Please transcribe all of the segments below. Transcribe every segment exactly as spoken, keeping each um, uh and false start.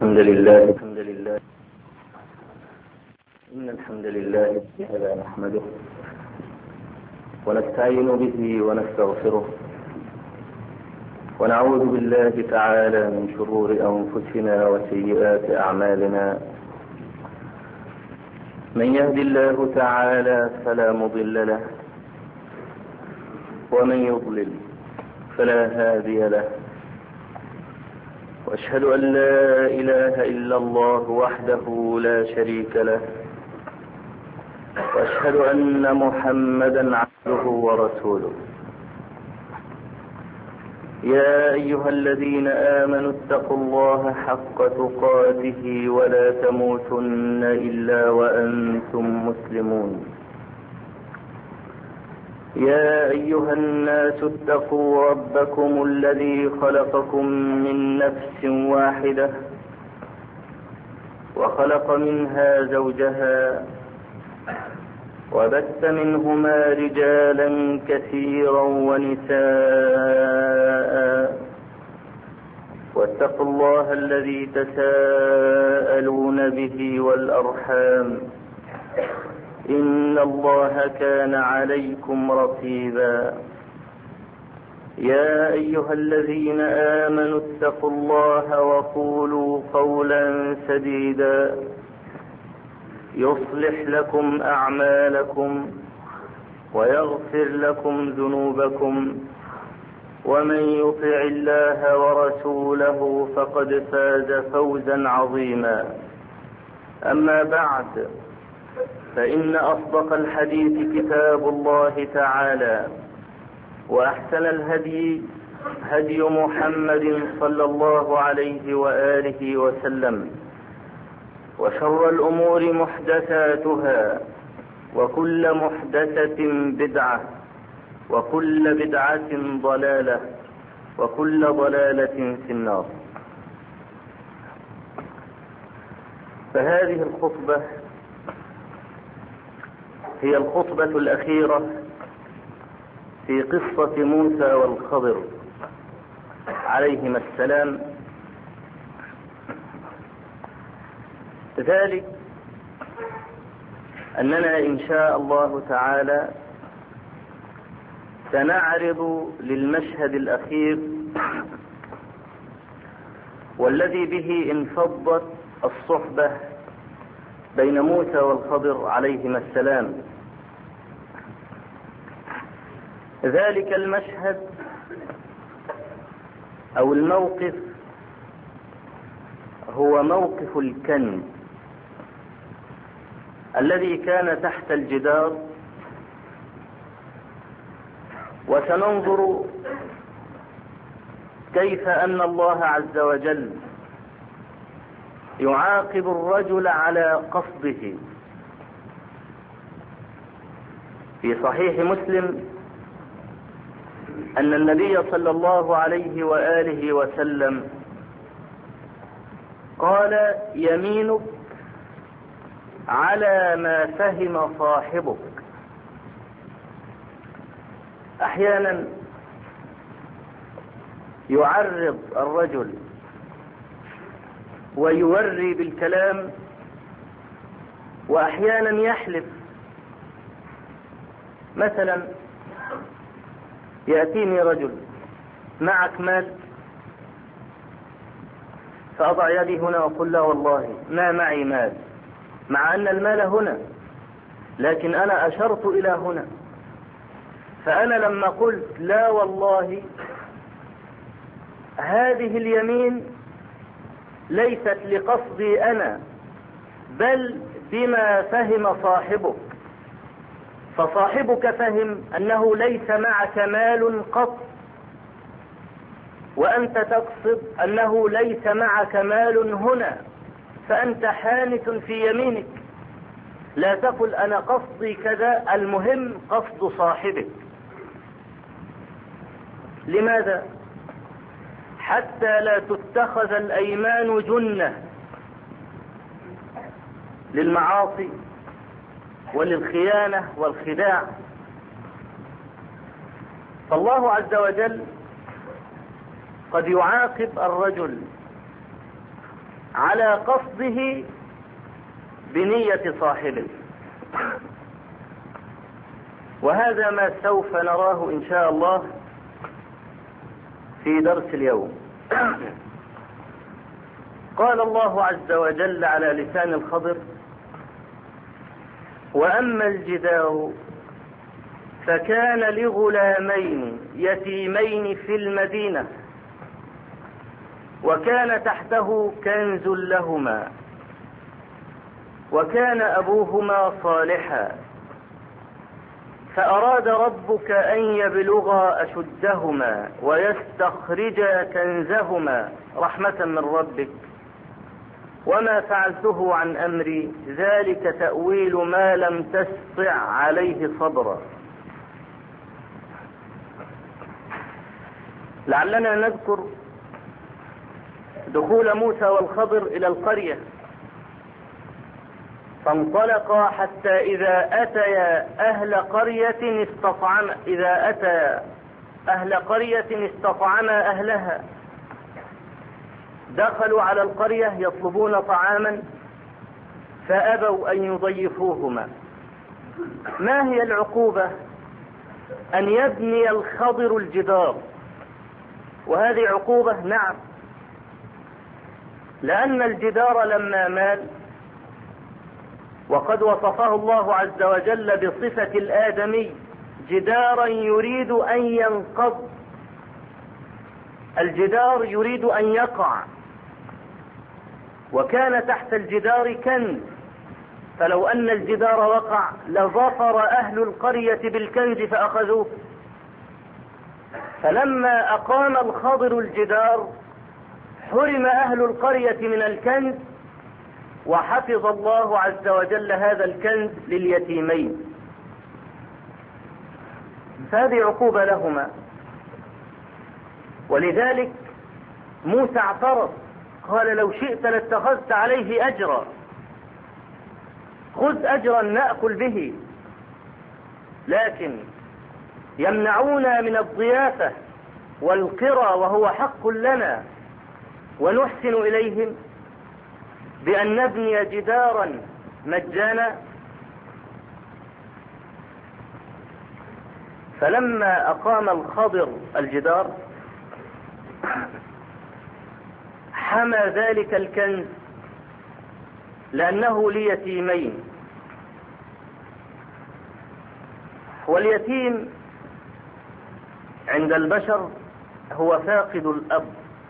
الحمد لله الحمد لله إن الحمد لله تعالى نحمده ونستعين به ونستغفره ونعوذ بالله تعالى من شرور أنفسنا وسيئات أعمالنا. من يهد الله تعالى فلا مضل له ومن يضلل فلا هادي له، وأشهد أن لا إله إلا الله وحده لا شريك له، وأشهد أن محمدا عبده ورسوله. يا أيها الذين آمنوا اتقوا الله حق تقاته ولا تموتن إلا وأنتم مسلمون. يا أيها الناس اتقوا ربكم الذي خلقكم من نفس واحدة وخلق منها زوجها وبث منهما رجالا كثيرا ونساء، واتقوا الله الذي تساءلون به والأرحام إن الله كان عليكم رقيبا. يا أيها الذين آمنوا اتقوا الله وقولوا قولا سديدا يصلح لكم أعمالكم ويغفر لكم ذنوبكم، ومن يطع الله ورسوله فقد فاز فوزا عظيما. أما بعد، فإن أصدق الحديث كتاب الله تعالى، وأحسن الهدي هدي محمد صلى الله عليه وآله وسلم، وشر الأمور محدثاتها، وكل محدثة بدعة، وكل بدعة ضلالة، وكل ضلالة في النار. فهذه الخطبة هي الخطبة الأخيرة في قصة موسى والخضر عليهما السلام. ذلك أننا إن شاء الله تعالى سنعرض للمشهد الأخير والذي به انفضت الصحبة بين موسى والخضر عليهما السلام. ذلك المشهد أو الموقف هو موقف الكنز الذي كان تحت الجدار، وسننظر كيف أن الله عز وجل يعاقب الرجل على قصده. في صحيح مسلم أن النبي صلى الله عليه وآله وسلم قال: يمينك على ما فهم صاحبك. أحيانا يعرض الرجل ويوري بالكلام، وأحيانا يحلف. مثلا يأتيني رجل: معك مال؟ فأضع يدي هنا وأقول: لا والله ما معي مال، مع أن المال هنا، لكن أنا أشرت إلى هنا. فأنا لما قلت لا والله، هذه اليمين ليست لقصدي أنا، بل بما فهم صاحبك. فصاحبك فهم أنه ليس معك مال قط، وأنت تقصد أنه ليس معك مال هنا، فأنت حانث في يمينك. لا تقل أنا قصدي كذا، المهم قصد صاحبك. لماذا؟ حتى لا تتخذ الأيمان جنة للمعاصي وللخيانة والخداع. فالله عز وجل قد يعاقب الرجل على قصده بنية صاحبه. وهذا ما سوف نراه إن شاء الله في درس اليوم. قال الله عز وجل على لسان الخضر: وأما الجدار فكان لغلامين يتيمين في المدينة وكان تحته كنز لهما وكان أبوهما صالحا فأراد ربك أن يبلغا أشدهما ويستخرجا كنزهما رحمة من ربك وما فعلته عن أمري ذلك تأويل ما لم تستطع عليه صبرا. لعلنا نذكر دخول موسى والخضر إلى القرية، فانطلقا حتى إذا أتيا أهل قرية استطعم إذا أتى أهل قرية استطعما أهلها. دخلوا على القرية يطلبون طعاما فأبوا أن يضيفوهما. ما هي العقوبة؟ أن يبني الخضر الجدار، وهذه عقوبة نعم، لأن الجدار لما مال، وقد وصفه الله عز وجل بصفة الآدمي جدارا يريد أن ينقض، الجدار يريد أن يقع، وكان تحت الجدار كنز، فلو أن الجدار وقع لظفر أهل القرية بالكنز فأخذوه. فلما أقام الخضر الجدار حرم أهل القرية من الكنز، وحفظ الله عز وجل هذا الكنز لليتيمين، فهذه عقوبة لهما. ولذلك موسى اعترض قال: لو شئت لاتخذت عليه أجرا، خذ أجرا نأكل به، لكن يمنعونا من الضيافة والقرى وهو حق لنا، ونحسن إليهم بأن نبني جدارا مجانا. فلما أقام الخضر الجدار حمى ذلك الكنز لأنه ليتيمين، واليتيم عند البشر هو فاقد الأب،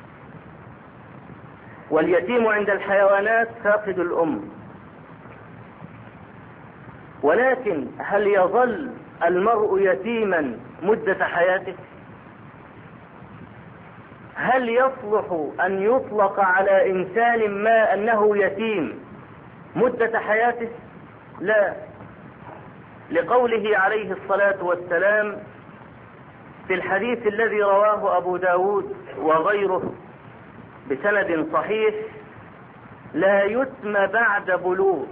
واليتيم عند الحيوانات فاقد الأم. ولكن هل يظل المرء يتيما مدة حياته؟ هل يصلح أن يطلق على إنسان ما أنه يتيم مدة حياته؟ لا، لقوله عليه الصلاة والسلام في الحديث الذي رواه أبو داود وغيره بسند صحيح: لا يتم بعد بلوغ،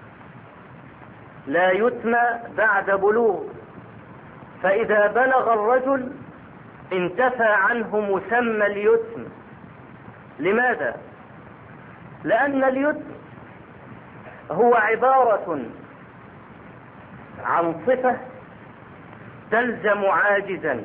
لا يتم بعد بلوغ، فإذا بلغ الرجل انتفى عنه مسمى اليتم. لماذا؟ لأن اليتم هو عبارة عن صفة تلزم عاجزا.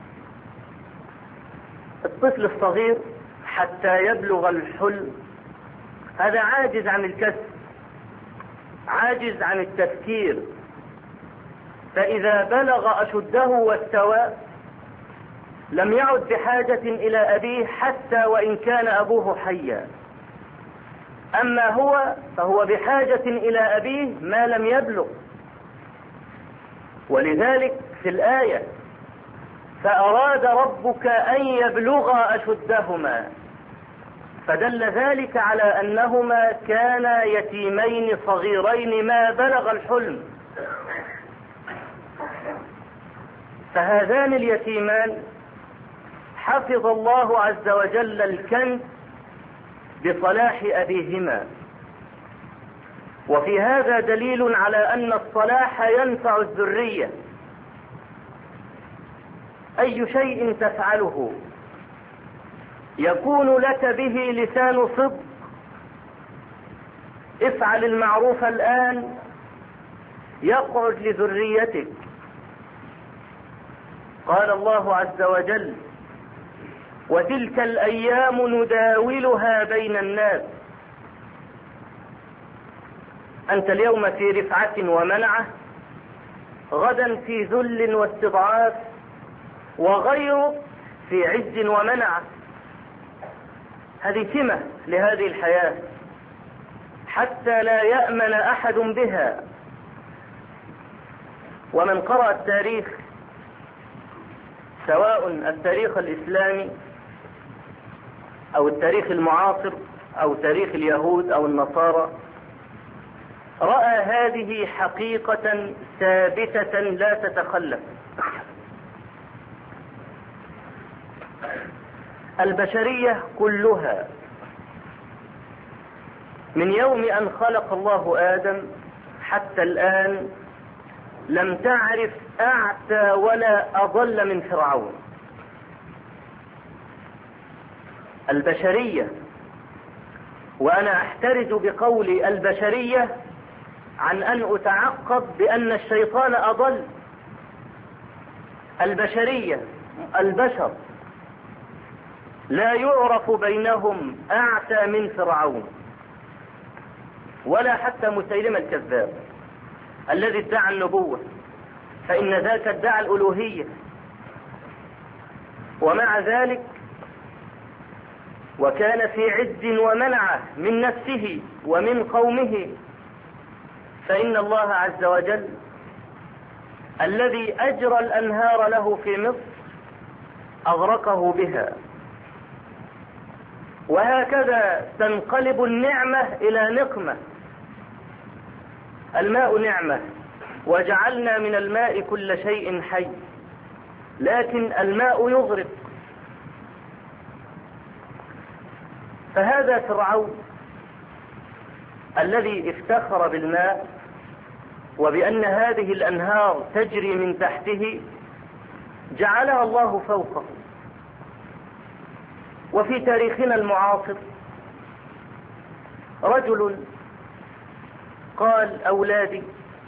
الطفل الصغير حتى يبلغ الحلم هذا عاجز عن الكسب، عاجز عن التفكير، فإذا بلغ أشده واستوى لم يعد بحاجة إلى أبيه حتى وإن كان أبوه حيا. أما هو فهو بحاجة إلى أبيه ما لم يبلغ. ولذلك في الآية: فأراد ربك أن يبلغا أشدهما، فدل ذلك على أنهما كانا يتيمين صغيرين ما بلغ الحلم. فهذان اليتيمان حفظ الله عز وجل الكنز بصلاح أبيهما، وفي هذا دليل على أن الصلاح ينفع الذرية. أي شيء تفعله يكون لك به لسان صدق افعل المعروف الآن يقعد لذريتك. قال الله عز وجل: وتلك الأيام نداولها بين الناس. أنت اليوم في رفعة ومنعة، غدا في ذل واستضعاف، وغيرك في عز ومنعة. هذه سمة لهذه الحياة حتى لا يأمن أحد بها. ومن قرأ التاريخ، سواء التاريخ الإسلامي أو التاريخ المعاصر أو تاريخ اليهود أو النصارى، رأى هذه حقيقة ثابتة لا تتخلف. البشرية كلها من يوم أن خلق الله آدم حتى الآن لم تعرف أعتى ولا أضل من فرعون. البشرية، وأنا أحترز بقول البشرية عن أن أتعقب بأن الشيطان أضل. البشرية، البشر لا يعرف بينهم أعتى من فرعون، ولا حتى مسيلمة الكذاب الذي ادعى النبوة، فإن ذاك ادعى الألوهية. ومع ذلك وكان في عز ومنعة من نفسه ومن قومه، فإن الله عز وجل الذي أجرى الأنهار له في مصر أغرقه بها. وهكذا تنقلب النعمة إلى نقمة. الماء نعمة، وجعلنا من الماء كل شيء حي، لكن الماء يغرق. فهذا فرعون الذي افتخر بالماء وبأن هذه الأنهار تجري من تحته، جعلها الله فوقه. وفي تاريخنا المعاصر رجل قال: أولادي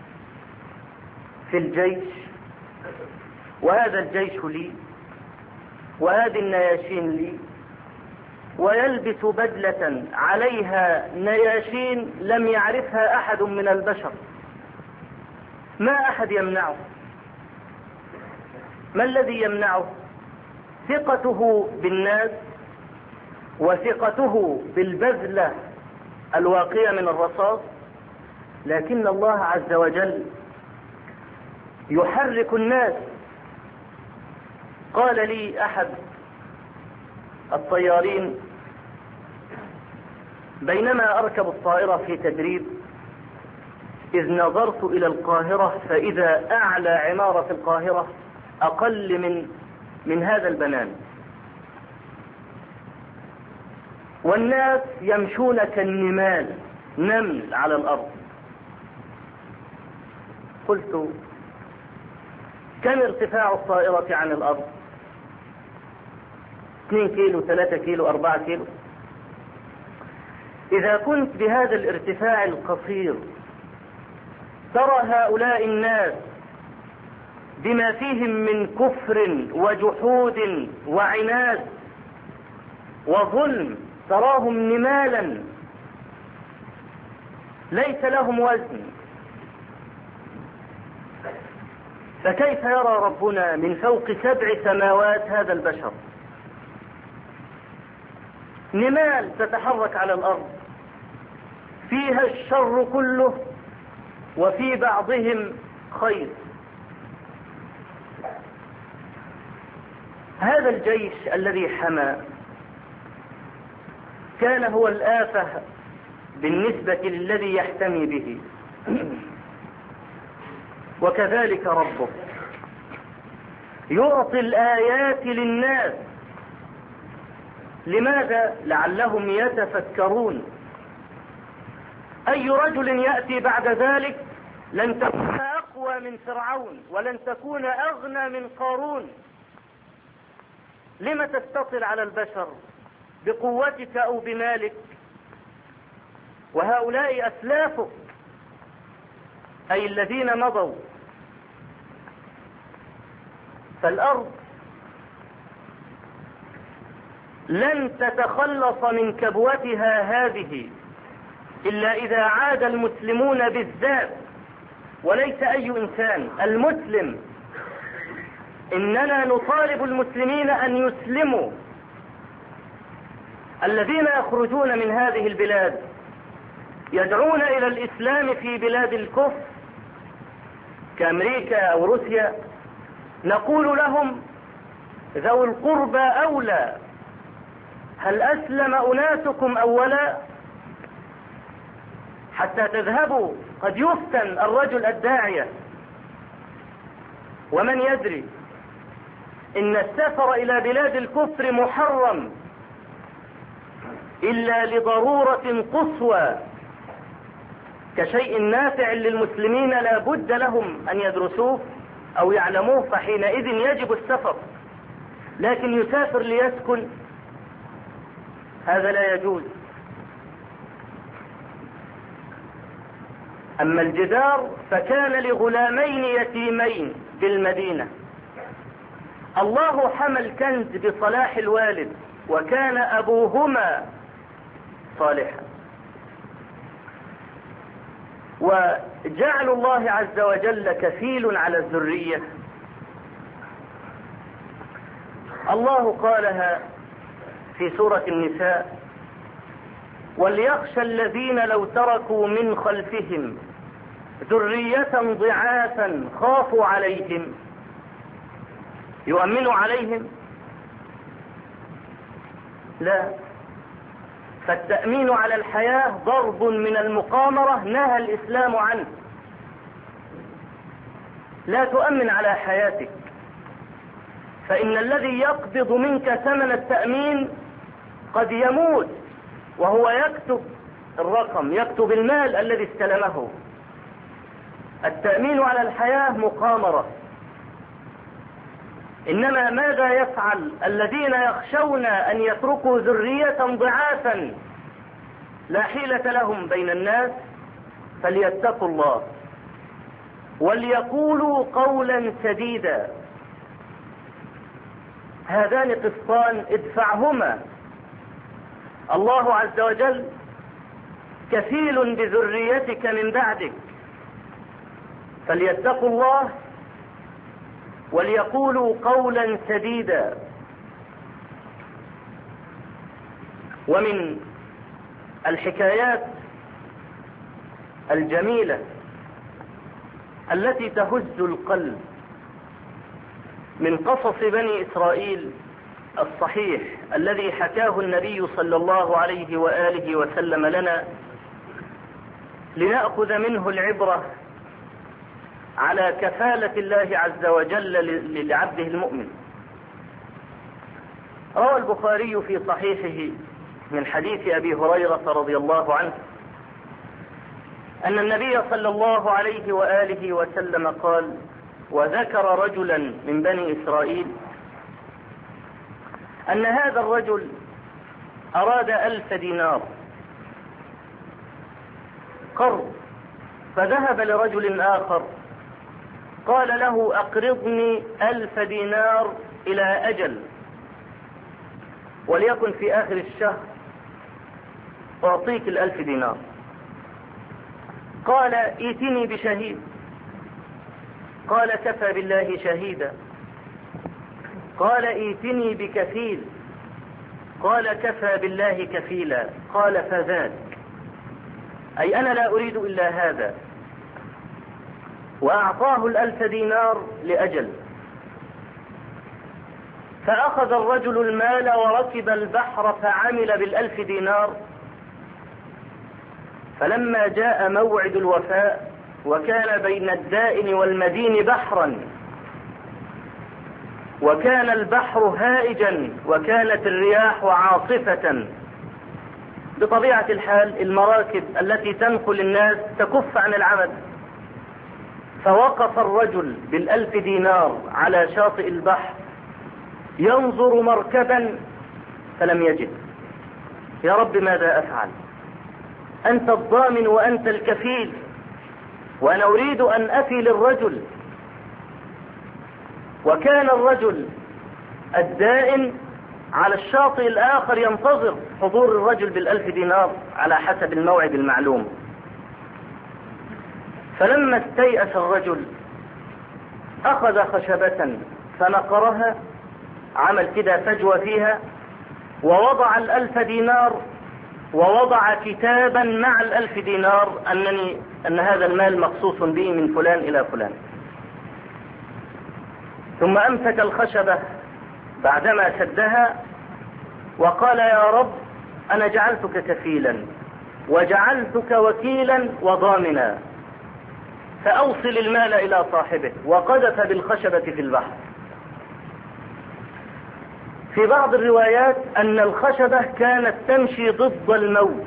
في الجيش، وهذا الجيش لي، وهذه النياشين لي، ويلبس بدلة عليها نياشين لم يعرفها أحد من البشر، ما أحد يمنعه. ما الذي يمنعه؟ ثقته بالناس وثقته بالبذلة الواقية من الرصاص. لكن الله عز وجل يحرك الناس. قال لي أحد الطيارين بينما أركب الطائرة في تدريب، إذ نظرت إلى القاهرة فإذا أعلى عمارة في القاهرة أقل من من هذا البنان، والناس يمشون كالنمال، نمل على الأرض. قلت: كم ارتفاع الطائرة عن الأرض؟ اثنين كيلو، ثلاثة كيلو، أربعة كيلو. إذا كنت بهذا الارتفاع القصير ترى هؤلاء الناس بما فيهم من كفر وجحود وعناد وظلم، تراهم نمالا ليس لهم وزن، فكيف يرى ربنا من فوق سبع سماوات هذا البشر؟ نمال تتحرك على الأرض فيها الشر كله وفي بعضهم خير. هذا الجيش الذي حمى كان هو الآفة بالنسبة للذي يحتمي به. وكذلك ربك يعطي الآيات للناس. لماذا؟ لعلهم يتفكرون. أي رجل يأتي بعد ذلك لن تكون أقوى من فرعون ولن تكون أغنى من قارون. لم تستطل على البشر بقوتك أو بمالك؟ وهؤلاء أسلافك أي الذين مضوا. فالأرض لن تتخلص من كبوتها هذه إلا إذا عاد المسلمون بالذات، وليس أي إنسان، المسلم. إننا نطالب المسلمين أن يسلموا. الذين يخرجون من هذه البلاد يدعون إلى الإسلام في بلاد الكفر كأمريكا أو روسيا، نقول لهم ذو القربى أولى. هل أسلم أناسكم أولا حتى تذهبوا؟ قد يفتن الرجل الداعية، ومن يدري إن السفر إلى بلاد الكفر محرم إلا لضرورة قصوى كشيء نافع للمسلمين لا بد لهم أن يدرسوه أو يعلموه، فحينئذ يجب السفر. لكن يسافر ليسكن، هذا لا يجوز. أما الجدار فكان لغلامين يتيمين بالمدينة. الله حمى الكنز بصلاح الوالد، وكان أبوهما صالحا. وجعل الله عز وجل كفيل على الذرية. الله قالها في سورة النساء: وليخشى الذين لو تركوا من خلفهم ذرية ضعافا خافوا عليهم. يؤمنوا عليهم؟ لا. فالتأمين على الحياة ضرب من المقامرة نهى الإسلام عنه. لا تؤمن على حياتك، فإن الذي يقبض منك ثمن التأمين قد يموت وهو يكتب الرقم، يكتب المال الذي استلمه. التأمين على الحياة مقامرة. إنما ماذا يفعل الذين يخشون أن يتركوا ذرية ضعافا لا حيلة لهم بين الناس؟ فليتقوا الله وليقولوا قولا سديدا. هذان قسطان ادفعهما. الله عز وجل كفيل بذريتك من بعدك، فليتقوا الله وليقولوا قولا سديدا. ومن الحكايات الجميلة التي تهز القلب من قصص بني إسرائيل الصحيح الذي حكاه النبي صلى الله عليه وآله وسلم لنا، لنأخذ منه العبرة على كفالة الله عز وجل لعبده المؤمن. روى البخاري في صحيحه من حديث أبي هريرة رضي الله عنه أن النبي صلى الله عليه وآله وسلم قال: وذكر رجلا من بني إسرائيل أن هذا الرجل أراد ألف دينار قرض، فذهب لرجل آخر قال له: أقرضني ألف دينار إلى أجل، وليكن في آخر الشهر أعطيك الألف دينار. قال: ائتني بشهيد. قال: كفى بالله شهيدا. قال: ائتني بكفيل. قال: كفى بالله كفيلا. قال: فذاك، أي أنا لا أريد إلا هذا. وأعطاه الألف دينار لأجل. فأخذ الرجل المال وركب البحر فعمل بالألف دينار. فلما جاء موعد الوفاء وكان بين الدائن والمدين بحرا، وكان البحر هائجا وكانت الرياح عاصفة، بطبيعة الحال المراكب التي تنقل الناس تكف عن العمل. فوقف الرجل بالألف دينار على شاطئ البحر ينظر مركبا فلم يجد. يا رب ماذا أفعل؟ أنت الضامن وأنت الكفيل، وأنا أريد أن أفي للرجل. وكان الرجل الدائن على الشاطئ الآخر ينتظر حضور الرجل بالألف دينار على حسب الموعد المعلوم. فلما استيأس الرجل أخذ خشبة فنقرها، عمل كده فجوة فيها، ووضع الألف دينار، ووضع كتابا مع الألف دينار أنني أن هذا المال مخصوص به من فلان إلى فلان. ثم أمسك الخشبة بعدما سدها وقال: يا رب، أنا جعلتك كفيلا وجعلتك وكيلا وضامنا، فأوصل المال إلى صاحبه، وقذف بالخشبة في البحر. في بعض الروايات أن الخشبة كانت تمشي ضد الموج،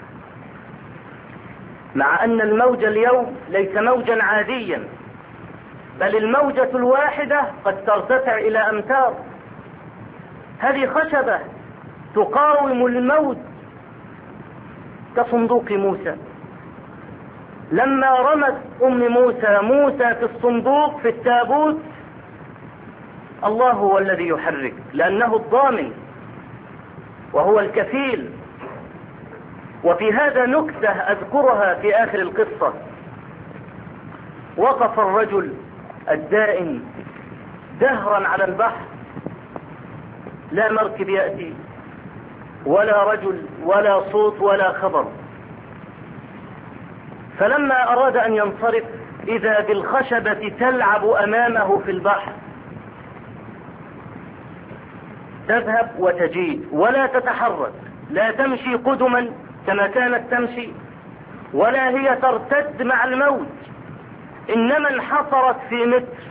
مع أن الموج اليوم ليس موجا عاديا، بل الموجة الواحدة قد ترتفع إلى أمتار. هذه خشبة تقاوم الموج كصندوق موسى. لما رمت أم موسى موسى في الصندوق في التابوت، الله هو الذي يحرك، لأنه الضامن وهو الكفيل. وفي هذا نكتة أذكرها في آخر القصة. وقف الرجل الدائن دهرا على البحر، لا مركب يأتي ولا رجل ولا صوت ولا خبر. فلما أراد أن ينصرف إذا بالخشبة تلعب أمامه في البحر، تذهب وتجيء ولا تتحرك، لا تمشي قدما كما كانت تمشي، ولا هي ترتد مع الموج، إنما انحصرت في متر.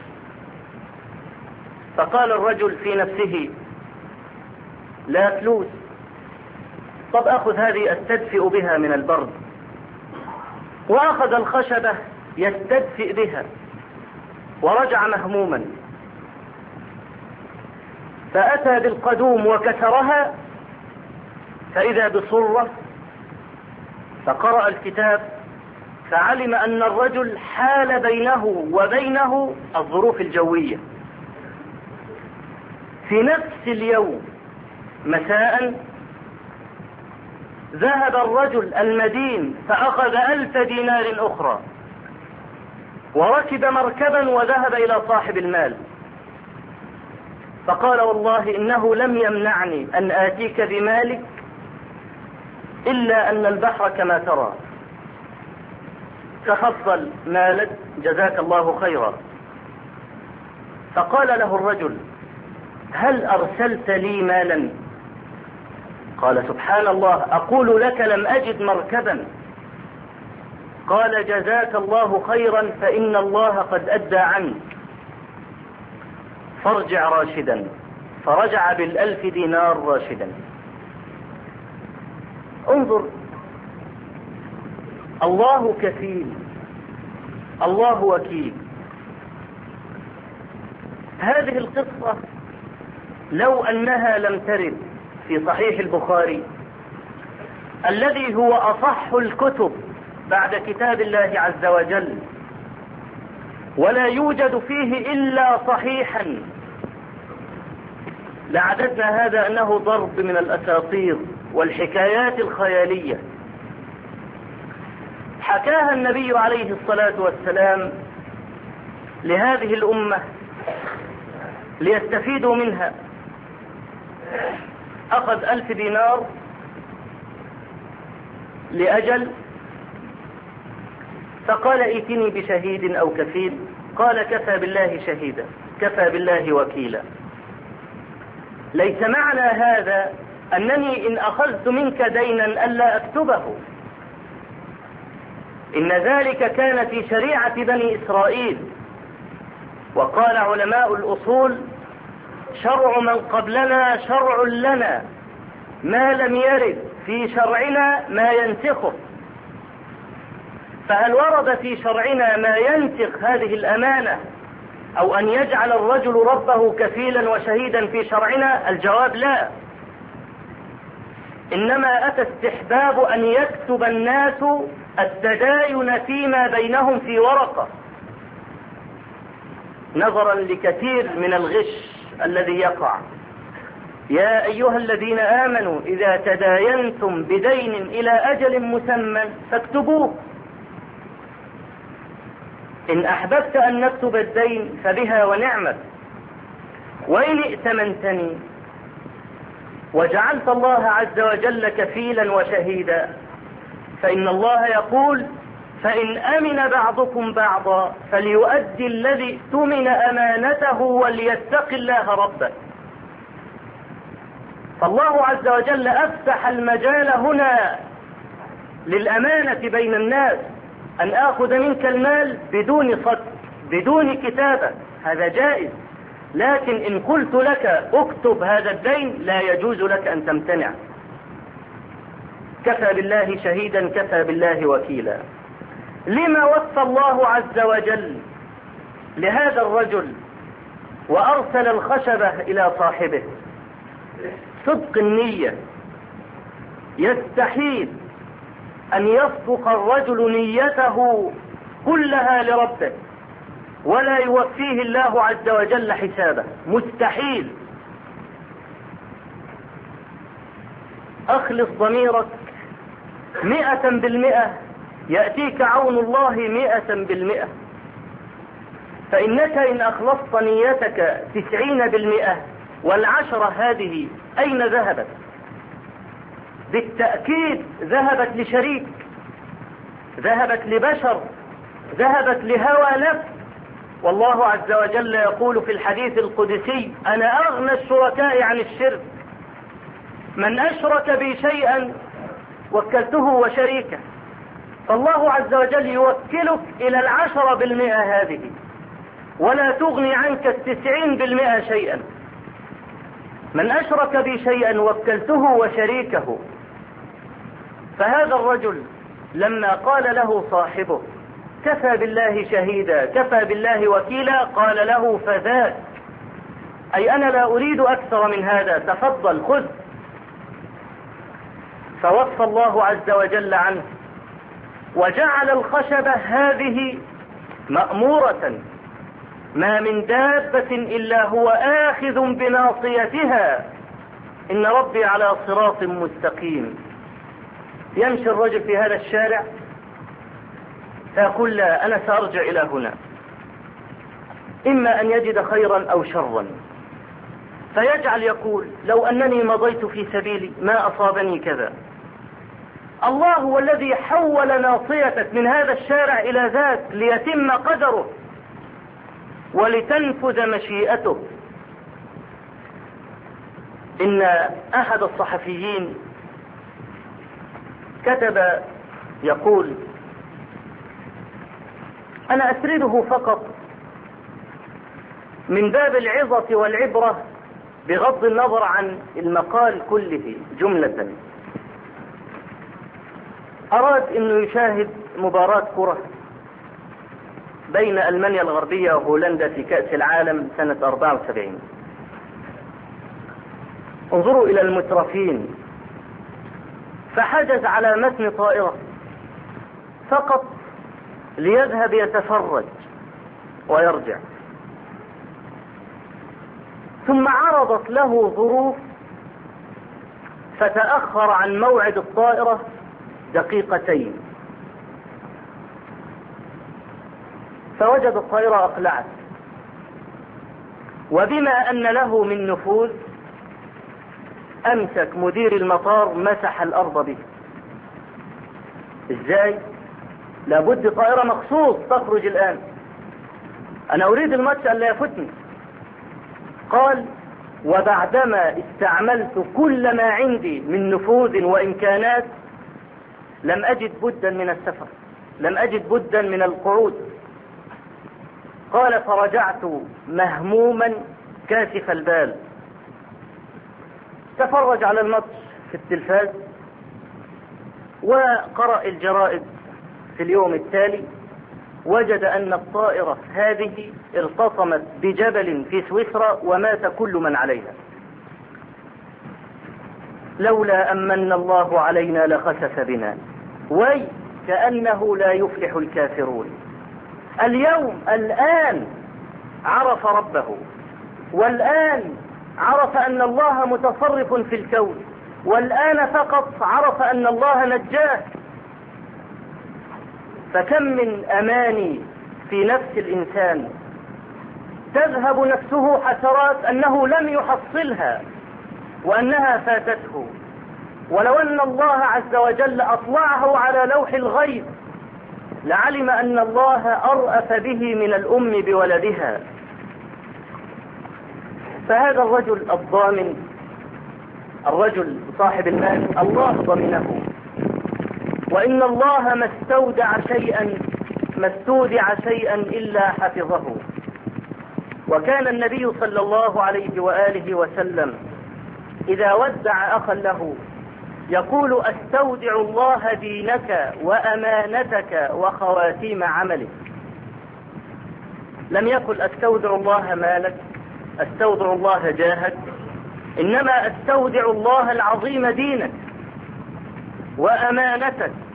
فقال الرجل في نفسه: لا فلوس، طب أخذ هذه أستدفئ بها من البرد. وأخذ الخشبة يستدفئ بها ورجع مهموما، فأتى بالقدوم وكسرها فإذا بصرة، فقرأ الكتاب فعلم أن الرجل حال بينه وبينه الظروف الجوية. في نفس اليوم مساء ذهب الرجل المدين فأخذ ألف دينار أخرى وركب مركبا وذهب إلى صاحب المال، فقال: والله إنه لم يمنعني أن آتيك بمالك إلا أن البحر كما ترى، تفضل مالك جزاك الله خيرا. فقال له الرجل: هل أرسلت لي مالا؟ قال: سبحان الله، أقول لك لم أجد مركبا. قال: جزاك الله خيرا، فإن الله قد أدى عنك، فارجع راشدا. فرجع بالألف دينار راشدا. انظر، الله كفيل، الله وكيل. هذه القصة لو أنها لم ترد في صحيح البخاري الذي هو أصح الكتب بعد كتاب الله عز وجل، ولا يوجد فيه إلا صحيحا، لعددنا هذا أنه ضرب من الأساطير والحكايات الخيالية. حكاها النبي عليه الصلاة والسلام لهذه الأمة ليستفيدوا منها. أخذ ألف دينار لأجل، فقال: ائتني بشهيد أو كفيل. قال: كفى بالله شهيدا، كفى بالله وكيلا. ليس معنى هذا أنني إن أخذت منك دينا ألا أكتبه، إن ذلك كان في شريعة بني إسرائيل. وقال علماء الأصول: شرع من قبلنا شرع لنا، ما لم يرد في شرعنا ما ينسخه. فهل ورد في شرعنا ما ينسخ هذه الأمانة أو أن يجعل الرجل ربه كفيلا وشهيدا في شرعنا؟ الجواب لا. إنما أتى استحباب أن يكتب الناس التداين فيما بينهم في ورقة، نظرا لكثير من الغش الذي يقع. يا أيها الذين آمنوا إذا تداينتم بدين إلى أجل مسمى فاكتبوه، إن أحببت أن نكتب الدين فبها ونعمت، وإن ائتمنتني وجعلت الله عز وجل كفيلا وشهيدا فإن الله يقول فإن أمن بعضكم بعضا فليؤدي الذي اؤتمن أمانته وليتق الله ربه. فالله عز وجل أفتح المجال هنا للأمانة بين الناس، أن آخذ منك المال بدون صدق بدون كتابة، هذا جائز، لكن إن قلت لك اكتب هذا الدين لا يجوز لك أن تمتنع. كفى بالله شهيدا كفى بالله وكيلا. لما وفى الله عز وجل لهذا الرجل وأرسل الخشبة إلى صاحبه؟ صدق النية. يستحيل أن يصدق الرجل نيته كلها لربه ولا يوفيه الله عز وجل حسابه، مستحيل. أخلص ضميرك مئة بالمئة يأتيك عون الله مئة بالمئة. فإنك إن أخلصت نيتك تسعين بالمئة والعشرة هذه أين ذهبت؟ بالتأكيد ذهبت لشريك، ذهبت لبشر، ذهبت لهوى نفس. والله عز وجل يقول في الحديث القدسي أنا أغنى الشركاء عن الشرك، من أشرك بي شيئا وكلته وشريكه. فالله عز وجل يوكلك إلى العشرة بالمئة هذه ولا تغني عنك التسعين بالمئة شيئا. من أشرك بي شيئا وكلته وشريكه. فهذا الرجل لما قال له صاحبه كفى بالله شهيدا كفى بالله وكيلا قال له فذاك، أي أنا لا أريد أكثر من هذا، تفضل خذ. فوفى الله عز وجل عنه وجعل الخشبة هذه مأمورة، ما من دابة إلا هو آخذ بناصيتها، إن ربي على صراط مستقيم. يمشي الرجل في هذا الشارع فيقول لا أنا سأرجع إلى هنا، إما أن يجد خيرا أو شرا، فيجعل يقول لو أنني مضيت في سبيلي ما أصابني كذا. الله هو الذي حول ناصيتك من هذا الشارع إلى ذاك ليتم قدره ولتنفذ مشيئته. إن أحد الصحفيين كتب يقول أنا أسرده فقط من باب العظة والعبرة بغض النظر عن المقال كله جملة. أراد أنه يشاهد مباراة كرة بين ألمانيا الغربية وهولندا في كأس العالم سنة أربعة وسبعين. انظروا إلى المترفين، فحجز على متن طائرة فقط ليذهب يتفرج ويرجع، ثم عرضت له ظروف فتأخر عن موعد الطائرة دقيقتين، فوجد الطائرة أقلعت، وبما أن له من نفوذ أمسك مدير المطار مسح الأرض به. إزاي؟ لابد طائرة مخصوص تخرج الآن، أنا أريد الماتش ألا يفوتني. قال وبعدما استعملت كل ما عندي من نفوذ وإمكانات لم أجد بدا من السفر، لم أجد بدا من القعود. قال فرجعت مهموما كاسف البال، تفرج على الماتش في التلفاز وقرأ الجرائد في اليوم التالي، وجد أن الطائرة هذه ارتطمت بجبل في سويسرا ومات كل من عليها. لولا أمن الله علينا لخسف بنا، وي كأنه لا يفلح الكافرون. اليوم الآن عرف ربه، والآن عرف أن الله متصرف في الكون، والآن فقط عرف أن الله نجاه. فكم من أماني في نفس الإنسان تذهب نفسه حسرات أنه لم يحصلها وأنها فاتته، ولو أن الله عز وجل أطلعه على لوح الغيب لعلم أن الله أرأف به من الأم بولدها. فهذا الرجل الضامن، الرجل صاحب المال، الله ضمنه، وإن الله ما استودع شيئا ما استودع شيئا إلا حفظه. وكان النبي صلى الله عليه وآله وسلم إذا ودع أخا له يقول: أستودع الله دينك وأمانتك وخواتيم عملك. لم يقل أستودع الله مالك، أستودع الله جاهك، إنما أستودع الله العظيم دينك وأمانتك